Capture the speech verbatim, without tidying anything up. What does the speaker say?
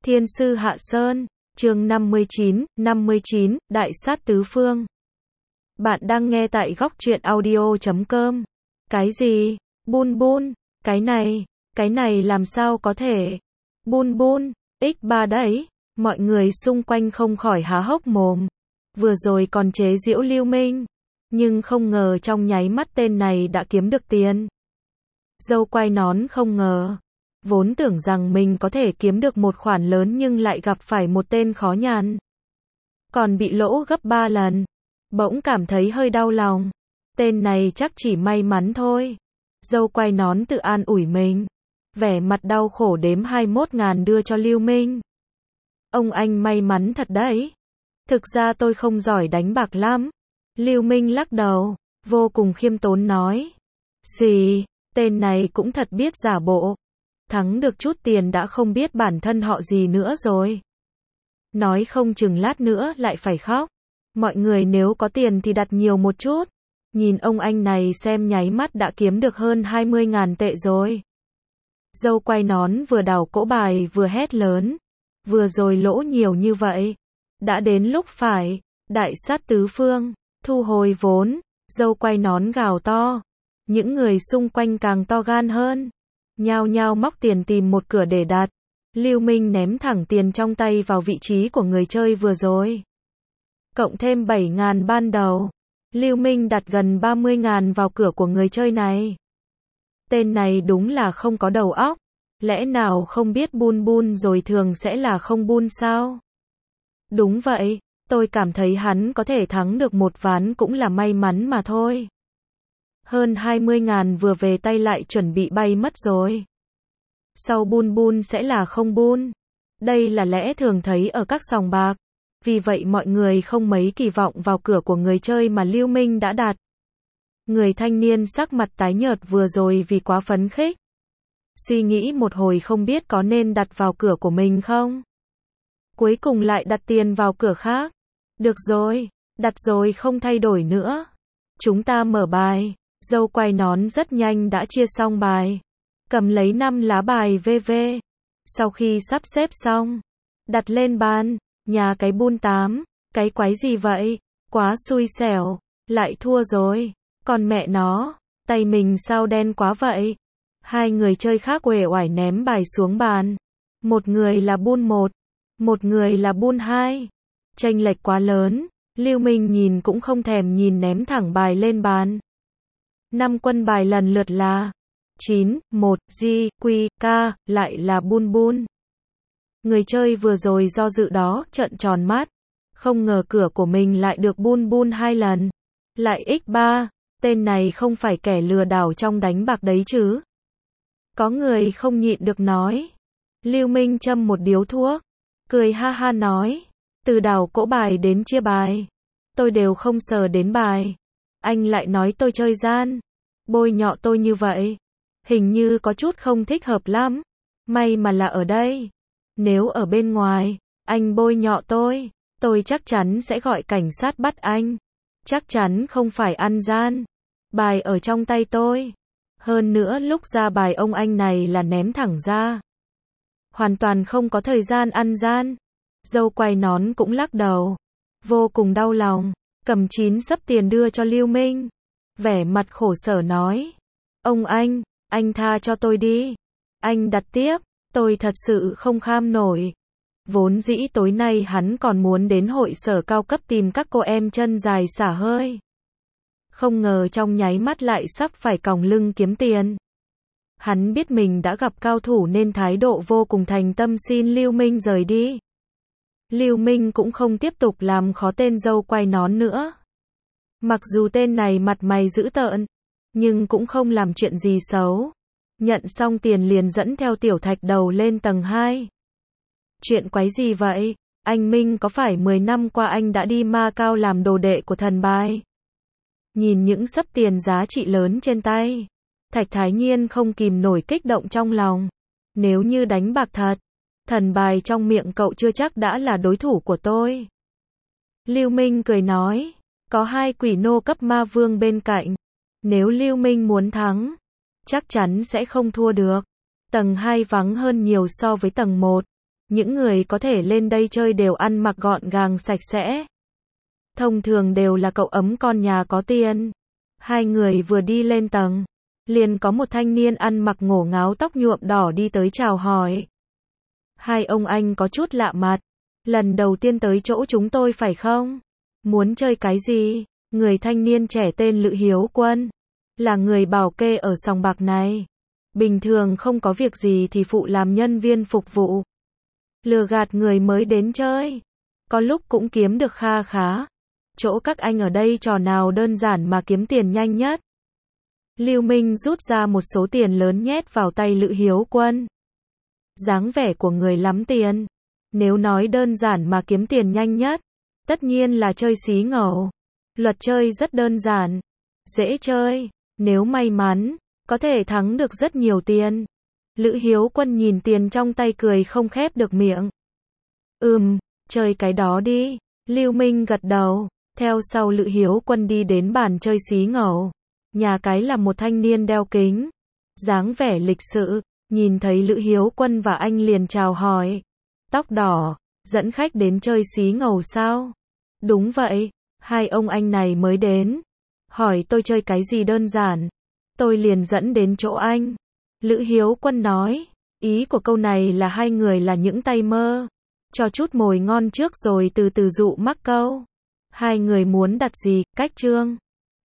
Thiên sư Hạ Sơn, chương năm mươi chín, năm mươi chín, Đại sát tứ phương. Bạn đang nghe tại góc truyện audio chấm com. Cái gì? Bun bun, cái này, cái này làm sao có thể? Bun bun, ích ba đấy. Mọi người xung quanh không khỏi há hốc mồm. Vừa rồi còn chế giễu Lưu Minh, nhưng không ngờ trong nháy mắt tên này đã kiếm được tiền. Dâu quay nón không ngờ. Vốn tưởng rằng mình có thể kiếm được một khoản lớn nhưng lại gặp phải một tên khó nhằn. Còn bị lỗ gấp ba lần. Bỗng cảm thấy hơi đau lòng. Tên này chắc chỉ may mắn thôi. Dâu quay nón tự an ủi mình. Vẻ mặt đau khổ đếm hai mươi mốt ngàn đưa cho Lưu Minh. Ông anh may mắn thật đấy. Thực ra tôi không giỏi đánh bạc lắm. Lưu Minh lắc đầu, vô cùng khiêm tốn nói. Gì, tên này cũng thật biết giả bộ. Thắng được chút tiền đã không biết bản thân họ gì nữa rồi. Nói không chừng lát nữa lại phải khóc. Mọi người nếu có tiền thì đặt nhiều một chút. Nhìn ông anh này xem nháy mắt đã kiếm được hơn hai mươi ngàn tệ rồi. Dâu quay nón vừa đào cỗ bài vừa hét lớn. Vừa rồi lỗ nhiều như vậy. Đã đến lúc phải, đại sát tứ phương, thu hồi vốn. Dâu quay nón gào to. Những người xung quanh càng to gan hơn. Nhao nhao móc tiền tìm một cửa để đặt. Lưu Minh ném thẳng tiền trong tay vào vị trí của người chơi vừa rồi. Cộng thêm bảy ngàn ban đầu. Lưu Minh đặt gần ba mươi ngàn vào cửa của người chơi này. Tên này đúng là không có đầu óc. Lẽ nào không biết bun bun rồi thường sẽ là không bun sao? Đúng vậy, tôi cảm thấy hắn có thể thắng được một ván cũng là may mắn mà thôi. Hơn hai mươi ngàn vừa về tay lại chuẩn bị bay mất rồi. Sau bun bun sẽ là không bun. Đây là lẽ thường thấy ở các sòng bạc. Vì vậy mọi người không mấy kỳ vọng vào cửa của người chơi mà Lưu Minh đã đặt. Người thanh niên sắc mặt tái nhợt vừa rồi vì quá phấn khích. Suy nghĩ một hồi không biết có nên đặt vào cửa của mình không. Cuối cùng lại đặt tiền vào cửa khác. Được rồi, đặt rồi không thay đổi nữa. Chúng ta mở bài. Dâu quay nón rất nhanh đã chia xong bài. Cầm lấy năm lá bài vê vê. Sau khi sắp xếp xong, đặt lên bàn. Nhà cái bun tám, cái quái gì vậy? Quá xui xẻo, lại thua rồi. Còn mẹ nó, tay mình sao đen quá vậy? Hai người chơi khác uể oải ném bài xuống bàn. Một người là bun một, một người là bun hai. Chênh lệch quá lớn, Lưu Minh nhìn cũng không thèm nhìn ném thẳng bài lên bàn. Năm quân bài lần lượt là chín, một, G, Q, K, lại là bun bun. Người chơi vừa rồi do dự đó trợn tròn mắt. Không ngờ cửa của mình lại được bun bun hai lần. Lại ích ba, tên này không phải kẻ lừa đảo trong đánh bạc đấy chứ. Có người không nhịn được nói. Lưu Minh châm một điếu thuốc. Cười ha ha nói. Từ đào cỗ bài đến chia bài. Tôi đều không sờ đến bài. Anh lại nói tôi chơi gian. Bôi nhọ tôi như vậy. Hình như có chút không thích hợp lắm. May mà là ở đây. Nếu ở bên ngoài, anh bôi nhọ tôi, tôi chắc chắn sẽ gọi cảnh sát bắt anh. Chắc chắn không phải ăn gian. Bài ở trong tay tôi. Hơn nữa lúc ra bài ông anh này là ném thẳng ra. Hoàn toàn không có thời gian ăn gian. Dâu quay nón cũng lắc đầu. Vô cùng đau lòng. Cầm chín sấp tiền đưa cho Lưu Minh. Vẻ mặt khổ sở nói. Ông anh, anh tha cho tôi đi. Anh đặt tiếp. Tôi thật sự không kham nổi. Vốn dĩ tối nay hắn còn muốn đến hội sở cao cấp tìm các cô em chân dài xả hơi. Không ngờ trong nháy mắt lại sắp phải còng lưng kiếm tiền. Hắn biết mình đã gặp cao thủ nên thái độ vô cùng thành tâm xin Lưu Minh rời đi. Lưu Minh cũng không tiếp tục làm khó tên dâu quay nón nữa. Mặc dù tên này mặt mày dữ tợn, nhưng cũng không làm chuyện gì xấu. Nhận xong tiền liền dẫn theo tiểu thạch đầu lên tầng hai. Chuyện quái gì vậy? Anh Minh có phải mười năm qua anh đã đi Macau làm đồ đệ của thần bài? Nhìn những xấp tiền giá trị lớn trên tay. Thạch Thái Nhiên không kìm nổi kích động trong lòng. Nếu như đánh bạc thật, thần bài trong miệng cậu chưa chắc đã là đối thủ của tôi. Lưu Minh cười nói. Có hai quỷ nô cấp ma vương bên cạnh. Nếu Lưu Minh muốn thắng, chắc chắn sẽ không thua được. Tầng hai vắng hơn nhiều so với tầng một. Những người có thể lên đây chơi đều ăn mặc gọn gàng sạch sẽ. Thông thường đều là cậu ấm con nhà có tiền. Hai người vừa đi lên tầng, liền có một thanh niên ăn mặc ngổ ngáo tóc nhuộm đỏ đi tới chào hỏi. Hai ông anh có chút lạ mặt. Lần đầu tiên tới chỗ chúng tôi phải không? Muốn chơi cái gì? Người thanh niên trẻ tên Lữ Hiếu Quân, là người bảo kê ở sòng bạc này. Bình thường không có việc gì thì phụ làm nhân viên phục vụ. Lừa gạt người mới đến chơi. Có lúc cũng kiếm được kha khá. Chỗ các anh ở đây trò nào đơn giản mà kiếm tiền nhanh nhất? Lưu Minh rút ra một số tiền lớn nhét vào tay Lữ Hiếu Quân. Dáng vẻ của người lắm tiền. Nếu nói đơn giản mà kiếm tiền nhanh nhất, tất nhiên là chơi xí ngầu. Luật chơi rất đơn giản, dễ chơi, nếu may mắn, có thể thắng được rất nhiều tiền. Lữ Hiếu Quân nhìn tiền trong tay cười không khép được miệng. Ừm, chơi cái đó đi. Lưu Minh gật đầu, theo sau Lữ Hiếu Quân đi đến bàn chơi xí ngầu. Nhà cái là một thanh niên đeo kính, dáng vẻ lịch sự, nhìn thấy Lữ Hiếu Quân và anh liền chào hỏi. Tóc đỏ, dẫn khách đến chơi xí ngầu sao? Đúng vậy, hai ông anh này mới đến. Hỏi tôi chơi cái gì đơn giản, tôi liền dẫn đến chỗ anh. Lữ Hiếu Quân nói, ý của câu này là hai người là những tay mơ. Cho chút mồi ngon trước rồi từ từ dụ mắc câu. Hai người muốn đặt gì, cách trương.